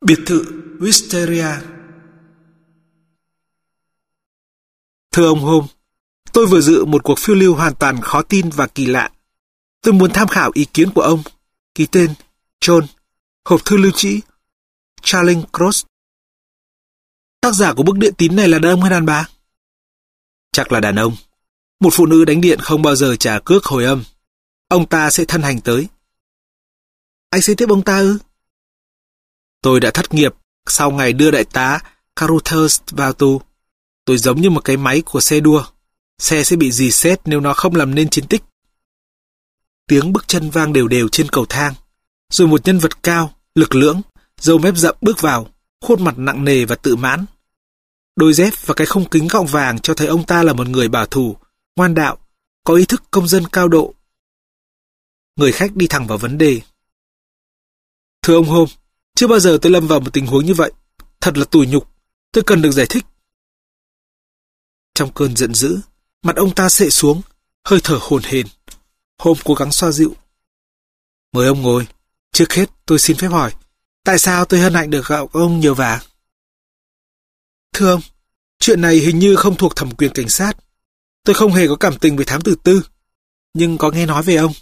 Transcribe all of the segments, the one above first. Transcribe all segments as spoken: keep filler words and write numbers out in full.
Biệt thự Wisteria. Thưa ông Holmes, tôi vừa dự một cuộc phiêu lưu hoàn toàn khó tin và kỳ lạ. Tôi muốn tham khảo ý kiến của ông. Ký tên John, hộp thư lưu trữ Charing Cross. Tác giả của bức điện tín này là đàn ông hay đàn bà? Chắc là đàn ông. Một phụ nữ đánh điện không bao giờ trả cước hồi âm. Ông ta sẽ thân hành tới. Anh sẽ tiếp ông ta ư? Tôi đã thất nghiệp sau ngày đưa đại tá Caruthers vào tù. Tôi giống như một cái máy của xe đua. Xe sẽ bị rì sét nếu nó không làm nên chiến tích. Tiếng bước chân vang đều đều trên cầu thang. Rồi một nhân vật cao, lực lưỡng, râu mép rậm bước vào, khuôn mặt nặng nề và tự mãn. Đôi dép và cái khung kính gọng vàng cho thấy ông ta là một người bảo thủ, ngoan đạo, có ý thức công dân cao độ. Người khách đi thẳng vào vấn đề. Thưa ông Holmes, chưa bao giờ tôi lâm vào một tình huống như vậy. Thật là tủi nhục. Tôi cần được giải thích. Trong cơn giận dữ, mặt ông ta xệ xuống, hơi thở hổn hển. Holmes cố gắng xoa dịu. Mời ông ngồi. Trước hết tôi xin phép hỏi, tại sao tôi hân hạnh được gặp ông nhờ vả? Thưa ông, chuyện này hình như không thuộc thẩm quyền cảnh sát. Tôi không hề có cảm tình với thám tử tư, nhưng có nghe nói về ông.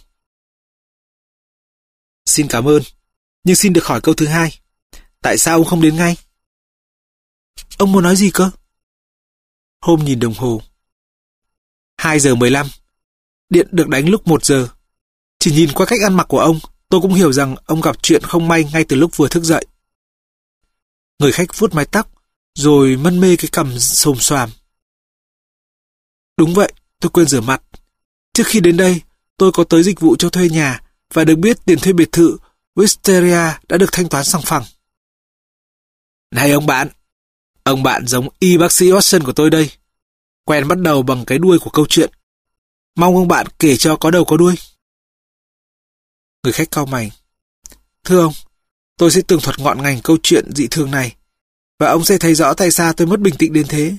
Xin cảm ơn, nhưng xin được hỏi câu thứ hai. Tại sao ông không đến ngay? Ông muốn nói gì cơ? Holmes nhìn đồng hồ. Hai giờ mười lăm. Điện được đánh lúc một giờ. Chỉ nhìn qua cách ăn mặc của ông, tôi cũng hiểu rằng ông gặp chuyện không may ngay từ lúc vừa thức dậy. Người khách vuốt mái tóc, rồi mân mê cái cằm xồm xoàm. Đúng vậy, tôi quên rửa mặt. Trước khi đến đây, tôi có tới dịch vụ cho thuê nhà và được biết tiền thuê biệt thự Wisteria đã được thanh toán sòng phẳng. Này ông bạn, ông bạn giống y bác sĩ Watson của tôi đây. Quen bắt đầu bằng cái đuôi của câu chuyện. Mong ông bạn kể cho có đầu có đuôi. Người khách cau mày. Thưa ông, tôi sẽ tường thuật ngọn ngành câu chuyện dị thường này, và ông sẽ thấy rõ tại sao tôi mất bình tĩnh đến thế.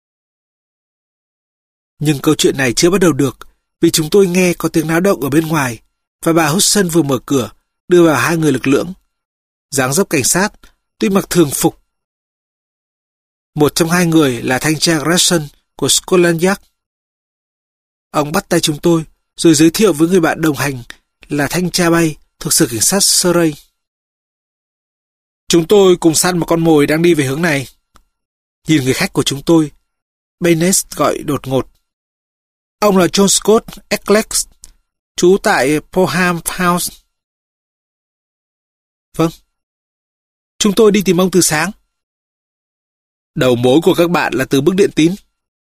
Nhưng câu chuyện này chưa bắt đầu được, vì chúng tôi nghe có tiếng náo động ở bên ngoài, và bà Hudson vừa mở cửa, đưa vào hai người lực lưỡng. Dáng dấp cảnh sát, tuy mặc thường phục. Một trong hai người là thanh tra Grayson của Scotland Yard. Ông bắt tay chúng tôi, rồi giới thiệu với người bạn đồng hành là thanh tra bay thuộc sở cảnh sát Surrey. Chúng tôi cùng săn một con mồi đang đi về hướng này. Nhìn người khách của chúng tôi, Baynes gọi đột ngột. Ông là John Scott Eccles, trú tại Poham House. Vâng. Chúng tôi đi tìm ông từ sáng. Đầu mối của các bạn là từ bức điện tín.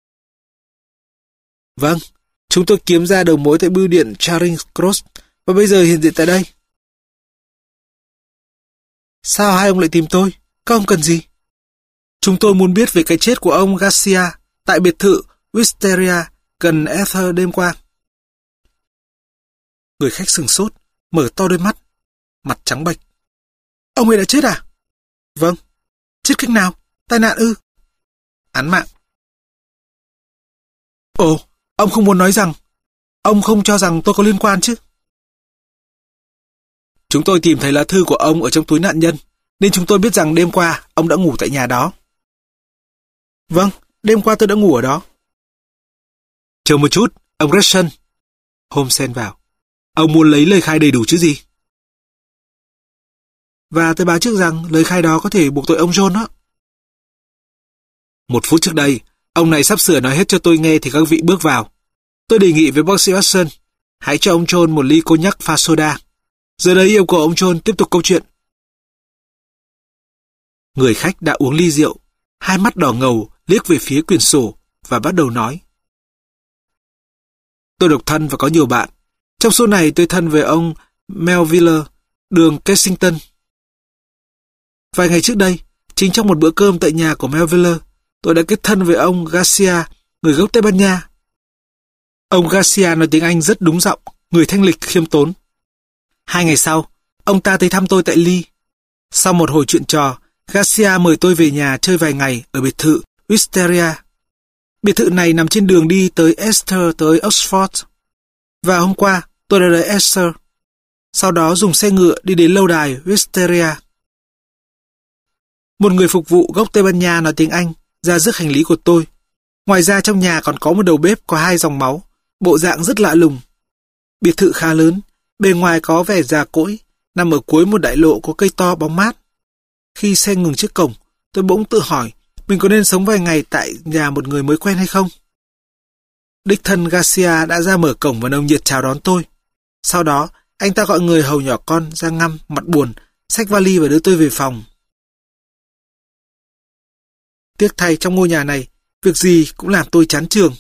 Vâng, chúng tôi kiếm ra đầu mối tại bưu điện Charing Cross và bây giờ hiện diện tại đây. Sao hai ông lại tìm tôi? Các ông cần gì? Chúng tôi muốn biết về cái chết của ông Garcia tại biệt thự Wisteria gần Ether đêm qua. Người khách sừng sốt, mở to đôi mắt, mặt trắng bệch. Ông ấy đã chết à? Vâng. Chết cách nào? Tai nạn ư? Án mạng. Ồ, ông không muốn nói rằng, ông không cho rằng tôi có liên quan chứ? Chúng tôi tìm thấy lá thư của ông ở trong túi nạn nhân, nên chúng tôi biết rằng đêm qua ông đã ngủ tại nhà đó. Vâng, đêm qua tôi đã ngủ ở đó. Chờ một chút, ông Grayson. Holmes xen vào. Ông muốn lấy lời khai đầy đủ chứ gì? Và tôi báo trước rằng lời khai đó có thể buộc tội ông John đó. Một phút trước đây, ông này sắp sửa nói hết cho tôi nghe thì các vị bước vào. Tôi đề nghị với bác sĩ Watson, hãy cho ông John một ly cognac pha soda. Giờ đây yêu cầu ông John tiếp tục câu chuyện. Người khách đã uống ly rượu, hai mắt đỏ ngầu liếc về phía quyển sổ và bắt đầu nói. Tôi độc thân và có nhiều bạn. Trong số này tôi thân với ông Melville, đường Kensington. Vài ngày trước đây, chính trong một bữa cơm tại nhà của Melville, tôi đã kết thân với ông Garcia, người gốc Tây Ban Nha. Ông Garcia nói tiếng Anh rất đúng giọng, người thanh lịch khiêm tốn. Hai ngày sau, ông ta tới thăm tôi tại Lee. Sau một hồi chuyện trò, Garcia mời tôi về nhà chơi vài ngày ở biệt thự Wisteria. Biệt thự này nằm trên đường đi tới Exeter tới Oxford. Và hôm qua, tôi đã tới Exeter. Sau đó dùng xe ngựa đi đến lâu đài Wisteria. Một người phục vụ gốc Tây Ban Nha nói tiếng Anh ra rước hành lý của tôi. Ngoài ra trong nhà còn có một đầu bếp có hai dòng máu, bộ dạng rất lạ lùng. Biệt thự khá lớn, bề ngoài có vẻ già cỗi, nằm ở cuối một đại lộ có cây to bóng mát. Khi xe ngừng trước cổng, tôi bỗng tự hỏi mình có nên sống vài ngày tại nhà một người mới quen hay không. Đích thân Garcia đã ra mở cổng và nồng nhiệt chào đón tôi. Sau đó, anh ta gọi người hầu nhỏ con ra ngăm, mặt buồn, xách vali và đưa tôi về phòng. Tiếc thay trong ngôi nhà này, việc gì cũng làm tôi chán chường.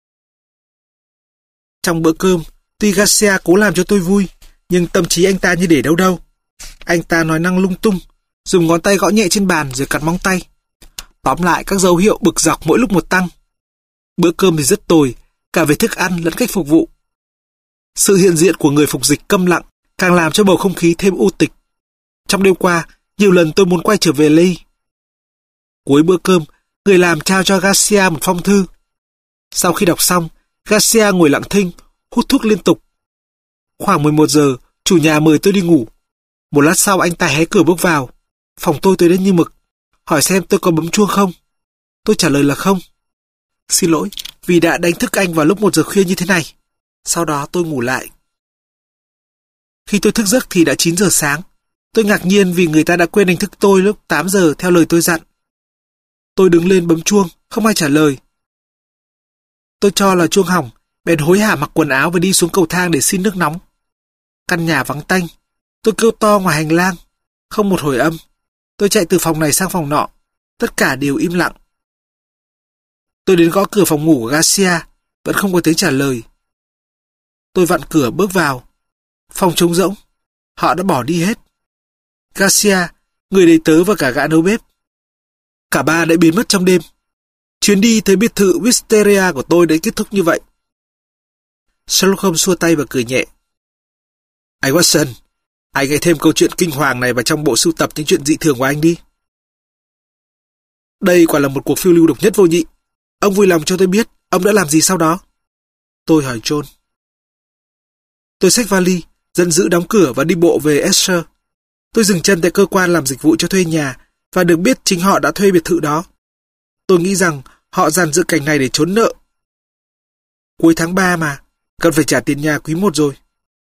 Trong bữa cơm, tuy Garcia cố làm cho tôi vui, nhưng tâm trí anh ta như để đâu đâu. Anh ta nói năng lung tung, dùng ngón tay gõ nhẹ trên bàn rồi cắn móng tay. Tóm lại các dấu hiệu bực dọc mỗi lúc một tăng. Bữa cơm thì rất tồi, cả về thức ăn lẫn cách phục vụ. Sự hiện diện của người phục dịch câm lặng càng làm cho bầu không khí thêm u tịch. Trong đêm qua, nhiều lần tôi muốn quay trở về Ly. Cuối bữa cơm, người làm trao cho Garcia một phong thư. Sau khi đọc xong, Garcia ngồi lặng thinh, hút thuốc liên tục. Khoảng mười một giờ, chủ nhà mời tôi đi ngủ. Một lát sau anh ta hé cửa bước vào. Phòng tôi tối đen như mực, hỏi xem tôi có bấm chuông không. Tôi trả lời là không. Xin lỗi vì đã đánh thức anh vào lúc một giờ khuya như thế này. Sau đó tôi ngủ lại. Khi tôi thức giấc thì đã chín giờ sáng. Tôi ngạc nhiên vì người ta đã quên đánh thức tôi lúc tám giờ theo lời tôi dặn. Tôi đứng lên bấm chuông, không ai trả lời. Tôi cho là chuông hỏng, bèn hối hả mặc quần áo và đi xuống cầu thang để xin nước nóng. Căn nhà vắng tanh. Tôi kêu to ngoài hành lang, không một hồi âm. Tôi chạy từ phòng này sang phòng nọ, tất cả đều im lặng. Tôi đến gõ cửa phòng ngủ của Garcia, vẫn không có tiếng trả lời. Tôi vặn cửa bước vào. Phòng trống rỗng, họ đã bỏ đi hết. Garcia, người đầy tớ và cả gã nấu bếp. Cả ba đã biến mất trong đêm. Chuyến đi tới biệt thự Wisteria của tôi đã kết thúc như vậy. Sherlock Holmes xua tay và cười nhẹ. Anh Watson, anh hãy thêm câu chuyện kinh hoàng này vào trong bộ sưu tập những chuyện dị thường của anh đi. Đây quả là một cuộc phiêu lưu độc nhất vô nhị. Ông vui lòng cho tôi biết ông đã làm gì sau đó. Tôi hỏi John. Tôi xách vali, giận dữ đóng cửa và đi bộ về Esher. Tôi dừng chân tại cơ quan làm dịch vụ cho thuê nhà và được biết chính họ đã thuê biệt thự đó. Tôi nghĩ rằng họ dàn dựng cảnh này để trốn nợ. Cuối tháng ba mà, cần phải trả tiền nhà quý một rồi.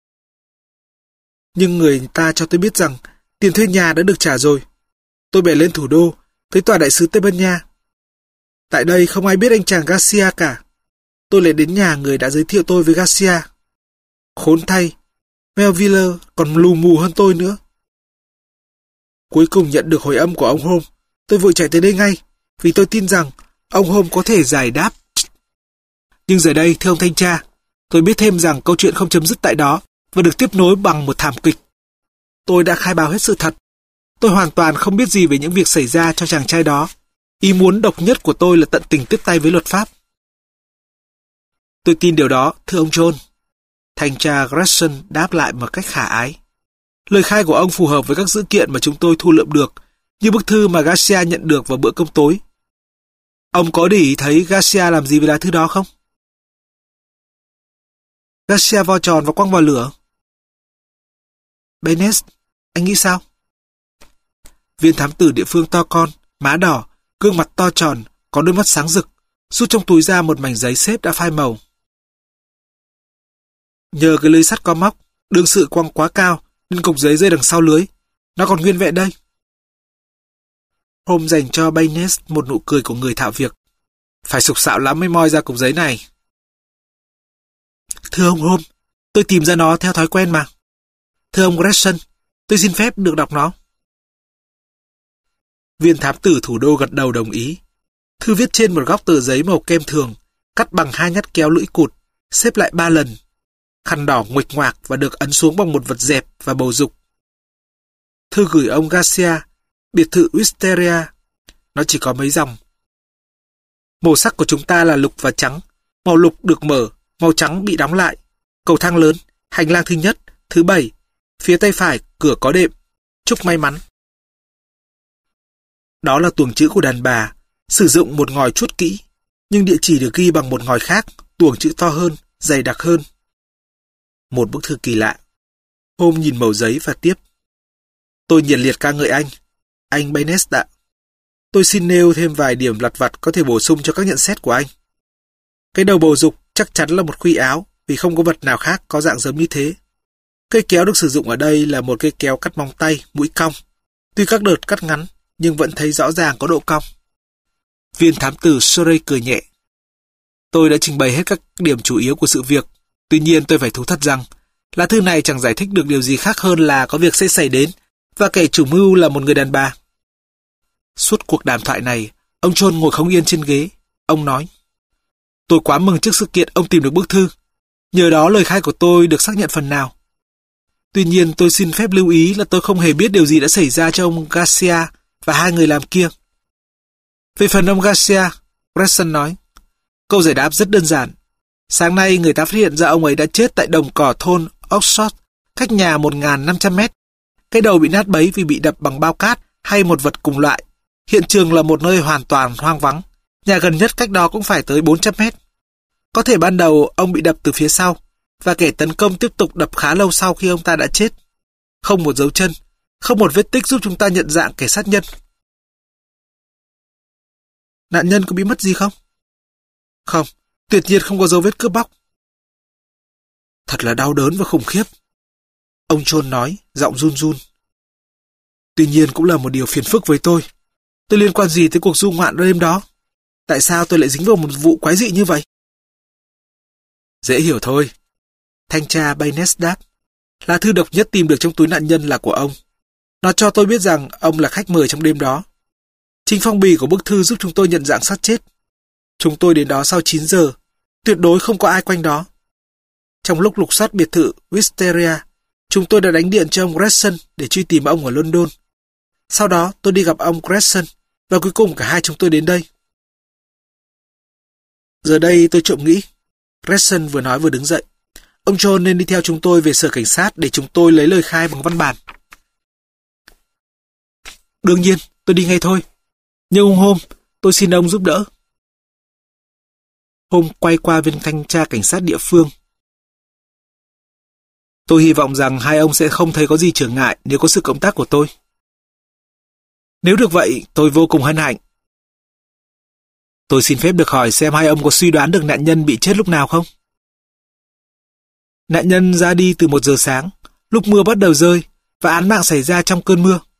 Nhưng người ta cho tôi biết rằng tiền thuê nhà đã được trả rồi. Tôi bèn lên thủ đô, tới tòa đại sứ Tây Ban Nha. Tại đây không ai biết anh chàng Garcia cả. Tôi lại đến nhà người đã giới thiệu tôi với Garcia. Khốn thay, Melville còn lù mù hơn tôi nữa. Cuối cùng nhận được hồi âm của ông Holmes, tôi vội chạy tới đây ngay, vì tôi tin rằng ông Holmes có thể giải đáp. Nhưng giờ đây, thưa ông thanh tra, tôi biết thêm rằng câu chuyện không chấm dứt tại đó và được tiếp nối bằng một thảm kịch. Tôi đã khai báo hết sự thật. Tôi hoàn toàn không biết gì về những việc xảy ra cho chàng trai đó. Ý muốn độc nhất của tôi là tận tình tiếp tay với luật pháp. Tôi tin điều đó, thưa ông John. Thanh tra Gregson đáp lại một cách khả ái. Lời khai của ông phù hợp với các dữ kiện mà chúng tôi thu lượm được, như bức thư mà Garcia nhận được vào bữa cơm tối. Ông có để ý thấy Garcia làm gì với lá thư đó không? Garcia vo tròn và quăng vào lửa. Bennett, anh nghĩ sao? Viên thám tử địa phương to con, má đỏ, gương mặt to tròn, có đôi mắt sáng rực, rút trong túi ra một mảnh giấy xếp đã phai màu. Nhờ cái lưới sắt có móc, đương sự quăng quá cao nên cục giấy rơi đằng sau lưới. Nó còn nguyên vẹn đây. Holmes dành cho Bennett một nụ cười của người thạo việc. Phải sục sạo lắm mới moi ra cục giấy này. Thưa ông Holmes, tôi tìm ra nó theo thói quen mà. Thưa ông Gregson, tôi xin phép được đọc nó. Viên thám tử thủ đô gật đầu đồng ý. Thư viết trên một góc tờ giấy màu kem thường, cắt bằng hai nhát kéo lưỡi cụt, xếp lại ba lần. Khăn đỏ nguệch ngoạc và được ấn xuống bằng một vật dẹp và bầu dục. Thư gửi ông Garcia, biệt thự Wisteria. Nó chỉ có mấy dòng. Màu sắc của chúng ta là lục và trắng. Màu lục được mở, màu trắng bị đóng lại. Cầu thang lớn, hành lang thứ nhất, thứ bảy. Phía tay phải, cửa có đệm. Chúc may mắn. Đó là tuồng chữ của đàn bà, sử dụng một ngòi chuốt kỹ, nhưng địa chỉ được ghi bằng một ngòi khác, tuồng chữ to hơn, dày đặc hơn. Một bức thư kỳ lạ. Holmes nhìn mẩu giấy và tiếp. Tôi nhiệt liệt ca ngợi anh. Anh Bennett ạ. tôi xin nêu thêm vài điểm lặt vặt có thể bổ sung cho các nhận xét của anh. Cái đầu bầu dục chắc chắn là một khuy áo, vì không có vật nào khác có dạng giống như thế. Cây kéo được sử dụng ở đây là một cây kéo cắt móng tay, mũi cong. Tuy các đợt cắt ngắn, nhưng vẫn thấy rõ ràng có độ cong. Viên thám tử Surrey cười nhẹ. Tôi đã trình bày hết các điểm chủ yếu của sự việc. Tuy nhiên tôi phải thú thật rằng, lá thư này chẳng giải thích được điều gì khác hơn là có việc sẽ xảy đến, và kẻ chủ mưu là một người đàn bà. Suốt cuộc đàm thoại này, ông John ngồi không yên trên ghế. Ông nói, tôi quá mừng trước sự kiện ông tìm được bức thư. Nhờ đó lời khai của tôi được xác nhận phần nào. Tuy nhiên tôi xin phép lưu ý là tôi không hề biết điều gì đã xảy ra cho ông Garcia và hai người làm kia. Về phần ông Garcia, Gregson nói, câu giải đáp rất đơn giản. Sáng nay người ta phát hiện ra ông ấy đã chết tại đồng cỏ thôn Oxford, cách nhà một nghìn năm trăm mét. Cái đầu bị nát bấy vì bị đập bằng bao cát hay một vật cùng loại. Hiện trường là một nơi hoàn toàn hoang vắng. Nhà gần nhất cách đó cũng phải tới bốn trăm mét. Có thể ban đầu ông bị đập từ phía sau, và kẻ tấn công tiếp tục đập khá lâu sau khi ông ta đã chết. Không một dấu chân, không một vết tích giúp chúng ta nhận dạng kẻ sát nhân. Nạn nhân có bị mất gì không? Không, tuyệt nhiên không có dấu vết cướp bóc. Thật là đau đớn và khủng khiếp. Ông John nói, giọng run run. Tuy nhiên cũng là một điều phiền phức với tôi. Tôi liên quan gì tới cuộc du ngoạn đêm đó? Tại sao tôi lại dính vào một vụ quái dị như vậy? Dễ hiểu thôi. Thanh tra Baynes đáp. Lá thư độc nhất tìm được trong túi nạn nhân là của ông. Nó cho tôi biết rằng ông là khách mời trong đêm đó. Chính phong bì của bức thư giúp chúng tôi nhận dạng xác chết. Chúng tôi đến đó sau chín giờ. Tuyệt đối không có ai quanh đó. Trong lúc lục soát biệt thự Wisteria, chúng tôi đã đánh điện cho ông Gregson để truy tìm ông ở London. Sau đó tôi đi gặp ông Gregson, và cuối cùng cả hai chúng tôi đến đây. Giờ đây tôi trộm nghĩ. Gregson vừa nói vừa đứng dậy. Ông John nên đi theo chúng tôi về sở cảnh sát để chúng tôi lấy lời khai bằng văn bản. Đương nhiên, tôi đi ngay thôi. Nhưng ông Holmes, tôi xin ông giúp đỡ. Holmes quay qua viên thanh tra cảnh sát địa phương. Tôi hy vọng rằng hai ông sẽ không thấy có gì trở ngại nếu có sự cộng tác của tôi. Nếu được vậy, tôi vô cùng hân hạnh. Tôi xin phép được hỏi xem hai ông có suy đoán được nạn nhân bị chết lúc nào không? Nạn nhân ra đi từ một giờ sáng, lúc mưa bắt đầu rơi, và án mạng xảy ra trong cơn mưa.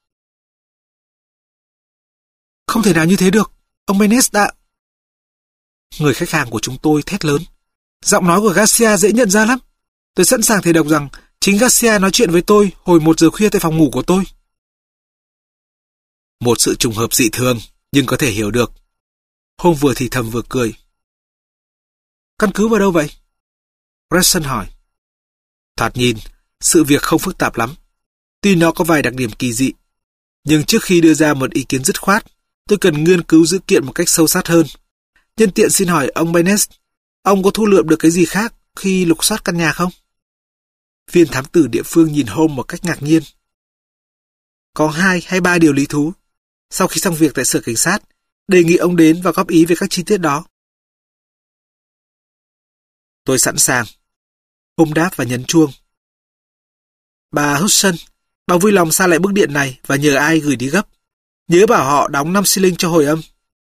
Không thể nào như thế được, ông Baynes đã... Người khách hàng của chúng tôi thét lớn. Giọng nói của Garcia dễ nhận ra lắm. Tôi sẵn sàng thề độc rằng chính Garcia nói chuyện với tôi hồi một giờ khuya tại phòng ngủ của tôi. Một sự trùng hợp dị thường, nhưng có thể hiểu được. Holmes vừa thì thầm vừa cười. Căn cứ vào đâu vậy? Gregson hỏi. Thoạt nhìn, sự việc không phức tạp lắm. Tuy nó có vài đặc điểm kỳ dị. Nhưng trước khi đưa ra một ý kiến dứt khoát, tôi cần nghiên cứu dữ kiện một cách sâu sát hơn. Nhân tiện xin hỏi ông Baynes, ông có thu lượm được cái gì khác khi lục soát căn nhà không? Viên thám tử địa phương nhìn Holmes một cách ngạc nhiên. Có hai hay ba điều lý thú. Sau khi xong việc tại sở cảnh sát, đề nghị ông đến và góp ý về các chi tiết đó. Tôi sẵn sàng. Holmes đáp và nhấn chuông. Bà Hudson, bà vui lòng xa lại bức điện này và nhờ ai gửi đi gấp. Nhớ bảo họ đóng năm xi-linh cho hồi âm.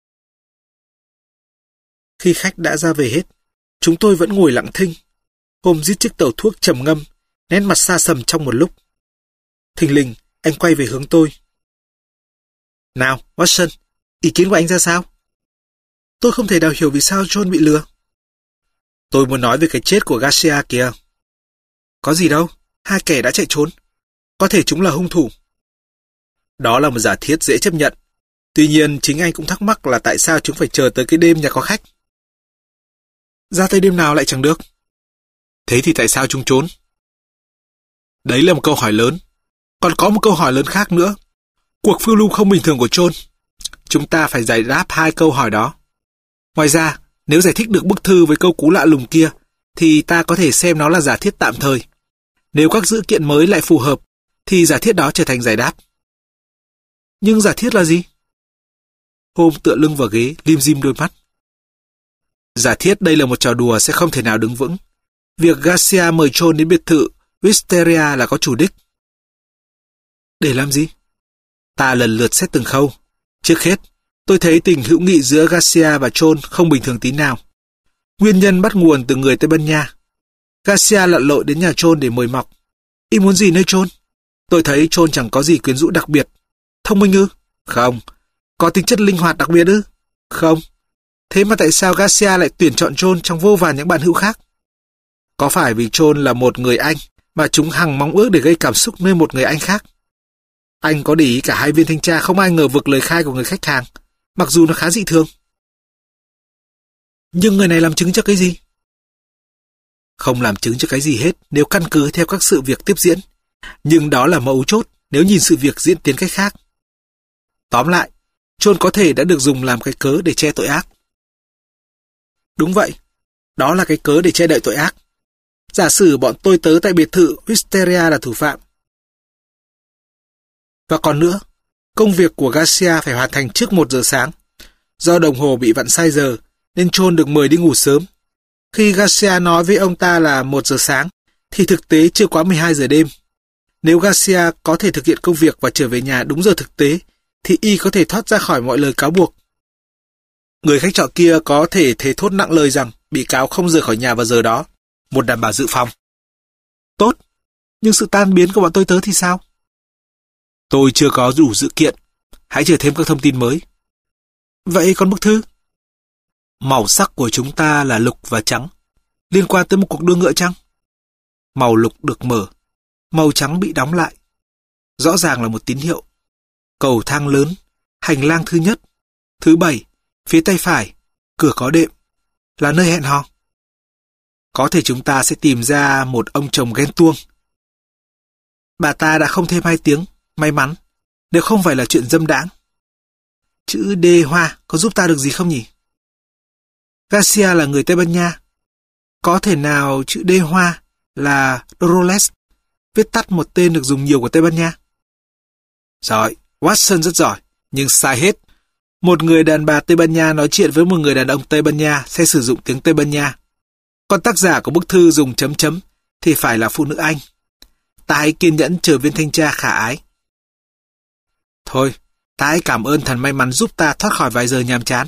Khi khách đã ra về hết, chúng tôi vẫn ngồi lặng thinh. Holmes rít chiếc tàu thuốc trầm ngâm, nét mặt xa sầm trong một lúc. Thình lình, anh quay về hướng tôi. Nào, Watson, ý kiến của anh ra sao? Tôi không thể nào hiểu vì sao John bị lừa. Tôi muốn nói về cái chết của Garcia kìa. Có gì đâu, hai kẻ đã chạy trốn. Có thể chúng là hung thủ. Đó là một giả thiết dễ chấp nhận. Tuy nhiên, chính anh cũng thắc mắc là tại sao chúng phải chờ tới cái đêm nhà có khách. Ra tới đêm nào lại chẳng được. Thế thì tại sao chúng trốn? Đấy là một câu hỏi lớn. Còn có một câu hỏi lớn khác nữa. Cuộc phiêu lưu không bình thường của John. Chúng ta phải giải đáp hai câu hỏi đó. Ngoài ra, nếu giải thích được bức thư với câu cú lạ lùng kia, thì ta có thể xem nó là giả thiết tạm thời. Nếu các dữ kiện mới lại phù hợp, thì giả thiết đó trở thành giải đáp. Nhưng giả thiết là gì? Holmes tựa lưng vào ghế, lim dim đôi mắt. Giả thiết đây là một trò đùa sẽ không thể nào đứng vững. Việc Garcia mời John đến biệt thự Wisteria là có chủ đích. Để làm gì? Ta lần lượt xét từng khâu. Trước hết, Tôi thấy tình hữu nghị giữa Garcia và John không bình thường tí nào. Nguyên nhân bắt nguồn từ người Tây Ban Nha. Garcia lặn lội đến nhà John để mời mọc. Y muốn gì nơi John? Tôi thấy John chẳng có gì quyến rũ đặc biệt. Thông minh ư? Không. Có tính chất linh hoạt đặc biệt ư? Không. Thế mà tại sao Garcia lại tuyển chọn John trong vô vàn những bạn hữu khác? Có phải vì John là một người Anh mà chúng hằng mong ước để gây cảm xúc nơi một người Anh khác? Anh có để ý cả hai viên thanh tra không ai ngờ vực lời khai của người khách hàng, mặc dù nó khá dị thường. Nhưng người này làm chứng cho cái gì? Không làm chứng cho cái gì hết nếu căn cứ theo các sự việc tiếp diễn. Nhưng đó là mấu chốt nếu nhìn sự việc diễn tiến cách khác. Tóm lại, John có thể đã được dùng làm cái cớ để che tội ác. Đúng vậy, đó là cái cớ để che đậy tội ác. Giả sử bọn tôi tớ tại biệt thự Wisteria là thủ phạm. Và còn nữa, công việc của Garcia phải hoàn thành trước một giờ sáng. Do đồng hồ bị vặn sai giờ, nên John được mời đi ngủ sớm. Khi Garcia nói với ông ta là một giờ sáng, thì thực tế chưa quá mười hai giờ đêm. Nếu Garcia có thể thực hiện công việc và trở về nhà đúng giờ thực tế, thì y có thể thoát ra khỏi mọi lời cáo buộc. Người khách trọ kia có thể thề thốt nặng lời rằng bị cáo không rời khỏi nhà vào giờ đó, một đảm bảo dự phòng. Tốt, nhưng sự tan biến của bọn tôi tớ thì sao? Tôi chưa có đủ dữ kiện, hãy chờ thêm các thông tin mới. Vậy còn bức thư? Màu sắc của chúng ta là lục và trắng, liên quan tới một cuộc đua ngựa chăng? Màu lục được mở, màu trắng bị đóng lại. Rõ ràng là một tín hiệu. Cầu thang lớn, hành lang thứ nhất, thứ bảy, phía tay phải, cửa có đệm, là nơi hẹn hò. Có thể chúng ta sẽ tìm ra một ông chồng ghen tuông. Bà ta đã không thêm hai tiếng, may mắn, nếu không phải là chuyện dâm đãng. Chữ D hoa có giúp ta được gì không nhỉ? Garcia là người Tây Ban Nha. Có thể nào chữ D hoa là Dolores, viết tắt một tên được dùng nhiều của Tây Ban Nha? Giỏi, Watson rất giỏi, nhưng sai hết. Một người đàn bà Tây Ban Nha nói chuyện với một người đàn ông Tây Ban Nha sẽ sử dụng tiếng Tây Ban Nha. Còn tác giả của bức thư dùng chấm chấm thì phải là phụ nữ Anh. Ta hãy kiên nhẫn chờ viên thanh tra khả ái. Thôi, ta hãy cảm ơn thần may mắn giúp ta thoát khỏi vài giờ nhàm chán.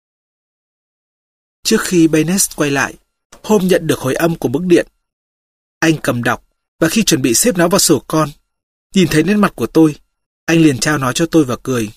Trước khi Baynes quay lại, Hôm nhận được hồi âm của bức điện. Anh cầm đọc, và khi chuẩn bị xếp nó vào sổ con, nhìn thấy nét mặt của tôi, anh liền trao nó cho tôi và cười.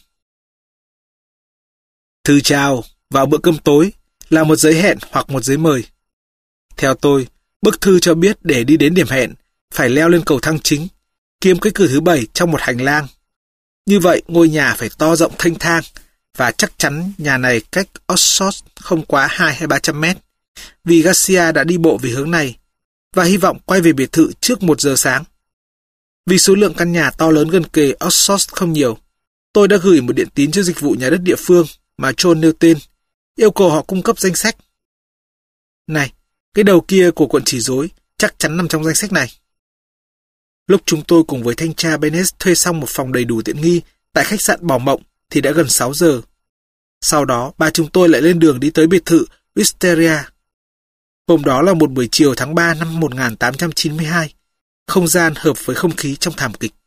Thư chào, vào bữa cơm tối, là một giấy hẹn hoặc một giấy mời. Theo tôi, bức thư cho biết để đi đến điểm hẹn, phải leo lên cầu thang chính, kiếm cái cửa thứ bảy trong một hành lang. Như vậy, ngôi nhà phải to rộng thênh thang, và chắc chắn nhà này cách Oxford không quá hai hay ba trăm mét, vì Garcia đã đi bộ về hướng này, và hy vọng quay về biệt thự trước một giờ sáng. Vì số lượng căn nhà to lớn gần kề Oxford không nhiều, tôi đã gửi một điện tín cho dịch vụ nhà đất địa phương mà John nêu tên, yêu cầu họ cung cấp danh sách. Này, cái đầu kia của cuộn chỉ rối chắc chắn nằm trong danh sách này. Lúc chúng tôi cùng với thanh tra Bennett thuê xong một phòng đầy đủ tiện nghi tại khách sạn Bảo Mộng thì đã gần sáu giờ. Sau đó, ba chúng tôi lại lên đường đi tới biệt thự Wisteria. Hôm đó là một buổi chiều tháng ba năm một nghìn tám trăm chín mươi hai. Không gian hợp với không khí trong thảm kịch.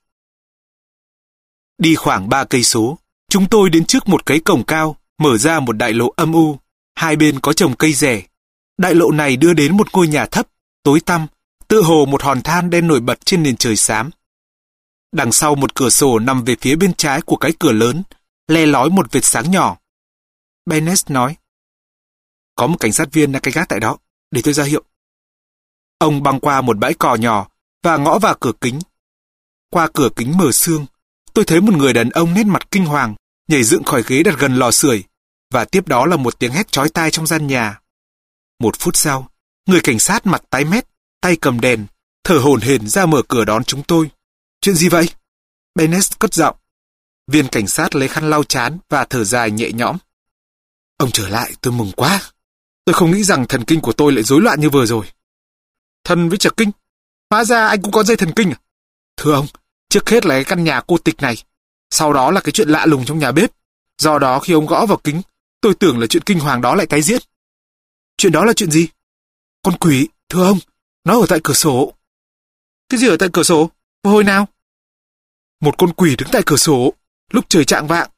Đi khoảng ba cây số, chúng tôi đến trước một cái cổng cao, mở ra một đại lộ âm u. Hai bên có trồng cây rẻ. Đại lộ này đưa đến một ngôi nhà thấp, tối tăm, tựa hồ một hòn than đen nổi bật trên nền trời xám. Đằng sau một cửa sổ nằm về phía bên trái của cái cửa lớn, le lói một vệt sáng nhỏ. Bennett nói, có một cảnh sát viên đang canh gác tại đó, để tôi ra hiệu. Ông băng qua một bãi cỏ nhỏ và ngõ vào cửa kính. Qua cửa kính mờ sương, tôi thấy một người đàn ông nét mặt kinh hoàng, nhảy dựng khỏi ghế đặt gần lò sưởi, và tiếp đó là một tiếng hét chói tai trong gian nhà. Một phút sau, người cảnh sát mặt tái mét, tay cầm đèn, thở hổn hển ra mở cửa đón chúng tôi. Chuyện gì vậy? Bennett cất giọng. Viên cảnh sát lấy khăn lau trán và thở dài nhẹ nhõm. Ông trở lại, tôi mừng quá. Tôi không nghĩ rằng thần kinh của tôi lại rối loạn như vừa rồi. Thần với trật kinh? Hóa ra anh cũng có dây thần kinh à? Thưa ông, trước hết là cái căn nhà cô tịch này. Sau đó là cái chuyện lạ lùng trong nhà bếp. Do đó khi ông gõ vào kính, tôi tưởng là chuyện kinh hoàng đó lại tái diễn. Chuyện đó là chuyện gì? Con quỷ, thưa ông, nó ở tại cửa sổ. Cái gì ở tại cửa sổ? Vào hồi nào? Một con quỷ đứng tại cửa sổ, lúc trời chạng vạng.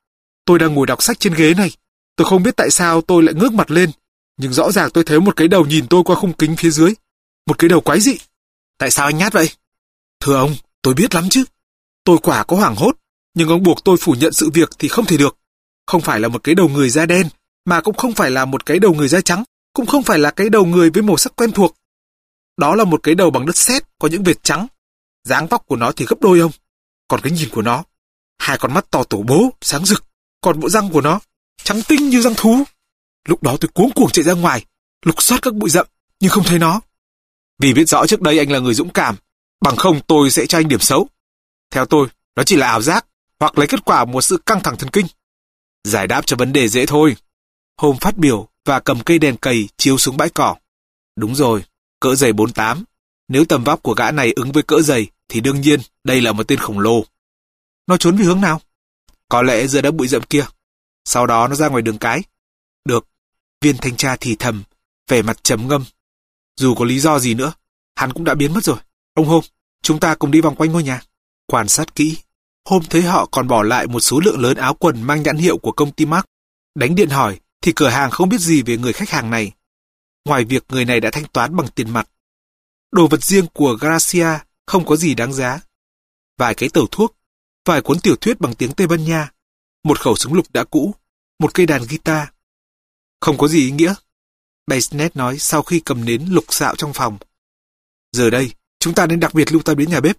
Tôi đang ngồi đọc sách trên ghế này. Tôi không biết tại sao tôi lại ngước mặt lên, nhưng rõ ràng tôi thấy một cái đầu nhìn tôi qua khung kính phía dưới. Một cái đầu quái dị. Tại sao anh nhát vậy? Thưa ông, tôi biết lắm chứ. Tôi quả có hoảng hốt, nhưng ông buộc tôi phủ nhận sự việc thì không thể được. Không phải là một cái đầu người da đen, mà cũng không phải là một cái đầu người da trắng, cũng không phải là cái đầu người với màu sắc quen thuộc. Đó là một cái đầu bằng đất sét có những vệt trắng. Dáng vóc của nó thì gấp đôi ông. Còn cái nhìn của nó, hai con mắt to tổ bố, sáng rực. Còn bộ răng của nó, trắng tinh như răng thú. Lúc đó tôi cuống cuồng chạy ra ngoài, lục soát các bụi rậm, nhưng không thấy nó. Vì biết rõ trước đây anh là người dũng cảm, bằng không tôi sẽ cho anh điểm xấu. Theo tôi, đó chỉ là ảo giác, hoặc lấy kết quả một sự căng thẳng thần kinh. Giải đáp cho vấn đề dễ thôi. Holmes phát biểu và cầm cây đèn cầy chiếu xuống bãi cỏ. Đúng rồi, cỡ giày bốn mươi tám. Nếu tầm vóc của gã này ứng với cỡ giày, thì đương nhiên đây là một tên khổng lồ. Nó trốn về hướng nào? Có lẽ giữa đám bụi rậm kia. Sau đó nó ra ngoài đường cái. Được. Viên thanh tra thì thầm, vẻ mặt trầm ngâm. Dù có lý do gì nữa, hắn cũng đã biến mất rồi. Ông Holmes, chúng ta cùng đi vòng quanh ngôi nhà. Quan sát kỹ, Holmes thấy họ còn bỏ lại một số lượng lớn áo quần mang nhãn hiệu của công ty Mark. Đánh điện hỏi, thì cửa hàng không biết gì về người khách hàng này. Ngoài việc người này đã thanh toán bằng tiền mặt. Đồ vật riêng của Garcia không có gì đáng giá. Vài cái tẩu thuốc, vài cuốn tiểu thuyết bằng tiếng Tây Ban Nha, một khẩu súng lục đã cũ, một cây đàn guitar. Không có gì ý nghĩa, Bassett nói sau khi cầm nến lục xạo trong phòng. Giờ đây, chúng ta nên đặc biệt lưu tâm đến nhà bếp.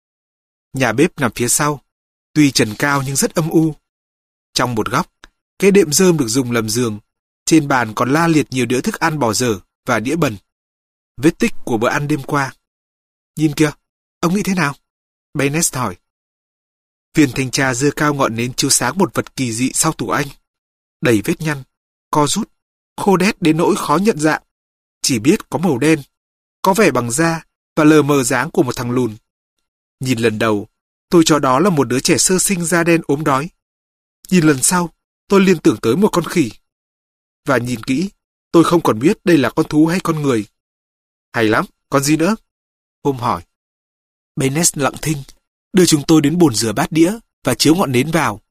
Nhà bếp nằm phía sau, tuy trần cao nhưng rất âm u. Trong một góc, cái đệm rơm được dùng làm giường. Trên bàn còn la liệt nhiều đĩa thức ăn bỏ dở và đĩa bẩn. Vết tích của bữa ăn đêm qua. Nhìn kìa, ông nghĩ thế nào? Bassett hỏi. Viên thanh tra giơ cao ngọn nến chiếu sáng một vật kỳ dị sau tủ anh. Đầy vết nhăn, co rút, khô đét đến nỗi khó nhận dạng. Chỉ biết có màu đen, có vẻ bằng da và lờ mờ dáng của một thằng lùn. Nhìn lần đầu, tôi cho đó là một đứa trẻ sơ sinh da đen ốm đói. Nhìn lần sau, tôi liên tưởng tới một con khỉ. Và nhìn kỹ, tôi không còn biết đây là con thú hay con người. Hay lắm, còn gì nữa? Holmes hỏi. Bassett lặng thinh, đưa chúng tôi đến bồn rửa bát đĩa và chiếu ngọn nến vào.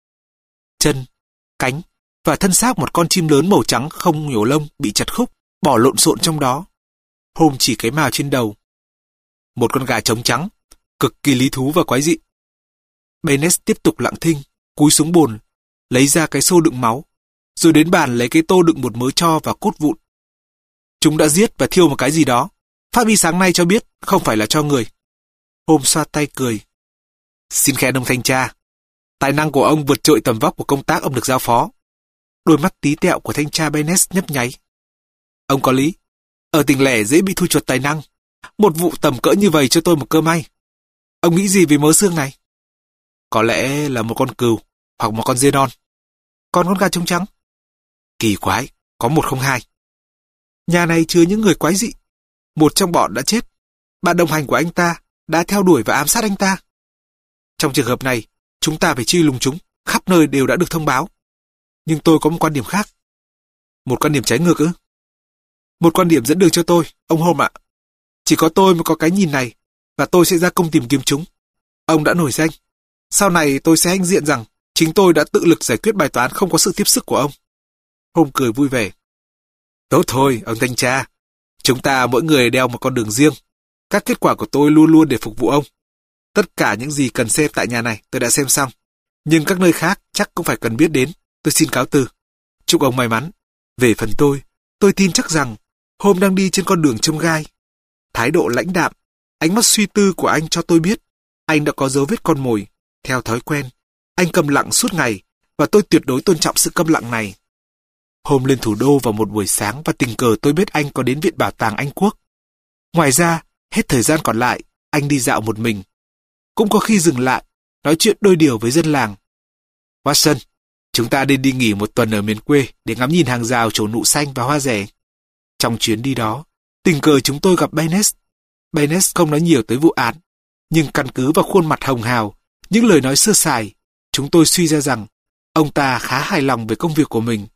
Chân, cánh và thân xác một con chim lớn màu trắng không nhiều lông bị chặt khúc, bỏ lộn xộn trong đó. Holmes chỉ cái mào trên đầu. Một con gà trống trắng, cực kỳ lý thú và quái dị. Bassett tiếp tục lặng thinh, cúi xuống bồn, lấy ra cái xô đựng máu, rồi đến bàn lấy cái tô đựng một mớ tro và cốt vụn. Chúng đã giết và thiêu một cái gì đó. Pháp y sáng nay cho biết không phải là cho người. Holmes xoa tay cười. Xin khen ông thanh tra. Tài năng của ông vượt trội tầm vóc của công tác ông được giao phó. Đôi mắt tí tẹo của thanh tra Bassett nhấp nháy. Ông có lý. Ở tỉnh lẻ dễ bị thui chuột tài năng. Một vụ tầm cỡ như vậy cho tôi một cơ may. Ông nghĩ gì về mớ xương này? Có lẽ là một con cừu hoặc một con dê non. Còn con gà trống trắng? Kỳ quái, có một không hai. Nhà này chứa những người quái dị. Một trong bọn đã chết. Bạn đồng hành của anh ta đã theo đuổi và ám sát anh ta. Trong trường hợp này, chúng ta phải truy lùng chúng. Khắp nơi đều đã được thông báo. Nhưng tôi có một quan điểm khác. Một quan điểm trái ngược ư? Một quan điểm dẫn đường cho tôi, ông Holmes ạ. Chỉ có tôi mới có cái nhìn này, và tôi sẽ ra công tìm kiếm chúng. Ông đã nổi danh. Sau này tôi sẽ hãnh diện rằng chính tôi đã tự lực giải quyết bài toán không có sự tiếp sức của ông. Holmes cười vui vẻ. Tốt thôi, ông thanh tra. Chúng ta mỗi người đeo một con đường riêng. Các kết quả của tôi luôn luôn để phục vụ ông. Tất cả những gì cần xem tại nhà này tôi đã xem xong. Nhưng các nơi khác chắc cũng phải cần biết đến. Tôi xin cáo từ. Chúc ông may mắn. Về phần tôi, tôi tin chắc rằng Holmes đang đi trên con đường chông gai. Thái độ lãnh đạm, ánh mắt suy tư của anh cho tôi biết anh đã có dấu vết con mồi. Theo thói quen, anh câm lặng suốt ngày và tôi tuyệt đối tôn trọng sự câm lặng này. Holmes lên thủ đô vào một buổi sáng và tình cờ tôi biết anh có đến Viện Bảo tàng Anh Quốc. Ngoài ra, hết thời gian còn lại, anh đi dạo một mình. Cũng có khi dừng lại, nói chuyện đôi điều với dân làng. Watson, chúng ta nên đi nghỉ một tuần ở miền quê để ngắm nhìn hàng rào trổ nụ xanh và hoa rẻ. Trong chuyến đi đó, tình cờ chúng tôi gặp Bassett. Bassett không nói nhiều tới vụ án, nhưng căn cứ vào khuôn mặt hồng hào, những lời nói sơ sài, chúng tôi suy ra rằng ông ta khá hài lòng về công việc của mình.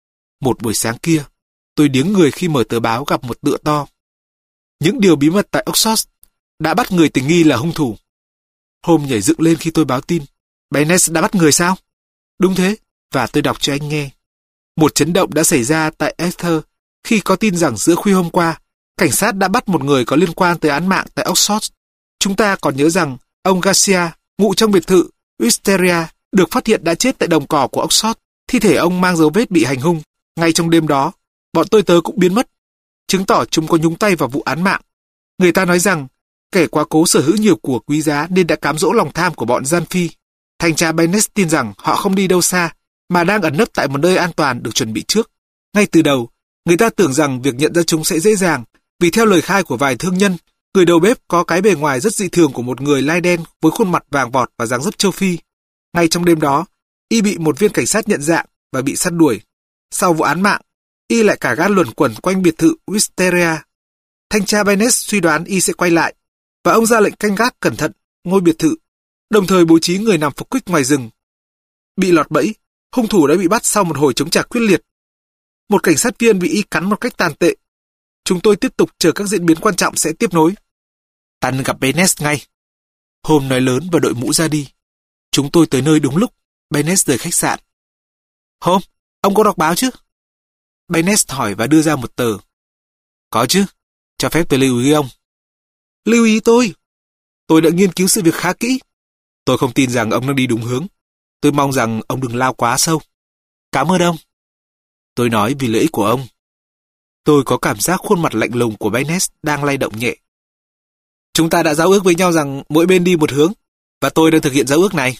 Một buổi sáng kia, tôi điếng người khi mở tờ báo gặp một tựa to. Những điều bí mật tại Oxford đã bắt người tình nghi là hung thủ. Holmes nhảy dựng lên khi tôi báo tin. Bassett đã bắt người sao? Đúng thế, và tôi đọc cho anh nghe. Một chấn động đã xảy ra tại Exeter khi có tin rằng giữa khuya hôm qua, cảnh sát đã bắt một người có liên quan tới án mạng tại Oxford. Chúng ta còn nhớ rằng ông Garcia, ngụ trong biệt thự Wisteria, được phát hiện đã chết tại đồng cỏ của Oxford. Thi thể ông mang dấu vết bị hành hung. Ngay trong đêm đó, bọn tôi tớ cũng biến mất, chứng tỏ chúng có nhúng tay vào vụ án mạng. Người ta nói rằng kẻ quá cố sở hữu nhiều của quý giá nên đã cám dỗ lòng tham của bọn gian phi. Thanh tra Bennett tin rằng họ không đi đâu xa, mà đang ẩn nấp tại một nơi an toàn được chuẩn bị trước. Ngay từ đầu, người ta tưởng rằng việc nhận ra chúng sẽ dễ dàng, vì theo lời khai của vài thương nhân, người đầu bếp có cái bề ngoài rất dị thường của một người lai đen với khuôn mặt vàng vọt và dáng dấp châu Phi. Ngay trong đêm đó, y bị một viên cảnh sát nhận dạng và bị săn đuổi. Sau vụ án mạng, y lại cả gan luẩn quẩn quanh biệt thự Wisteria. Thanh tra Bennett suy đoán y sẽ quay lại, và ông ra lệnh canh gác cẩn thận ngôi biệt thự, đồng thời bố trí người nằm phục kích ngoài rừng. Bị lọt bẫy, hung thủ đã bị bắt sau một hồi chống trả quyết liệt. Một cảnh sát viên bị y cắn một cách tàn tệ. Chúng tôi tiếp tục chờ các diễn biến quan trọng sẽ tiếp nối. Tăn gặp Bennett ngay. Hôm nói lớn và đội mũ ra đi. Chúng tôi tới nơi đúng lúc. Bennett rời khách sạn. Hôm, ông có đọc báo chứ? Bennett hỏi và đưa ra một tờ. Có chứ, cho phép tôi lưu ý ông. Lưu ý tôi? Tôi đã nghiên cứu sự việc khá kỹ. Tôi không tin rằng ông đang đi đúng hướng. Tôi mong rằng ông đừng lao quá sâu. Cảm ơn ông. Tôi nói vì lợi ích của ông. Tôi có cảm giác khuôn mặt lạnh lùng của Bennett đang lay động nhẹ. Chúng ta đã giao ước với nhau rằng mỗi bên đi một hướng, và tôi đang thực hiện giao ước này.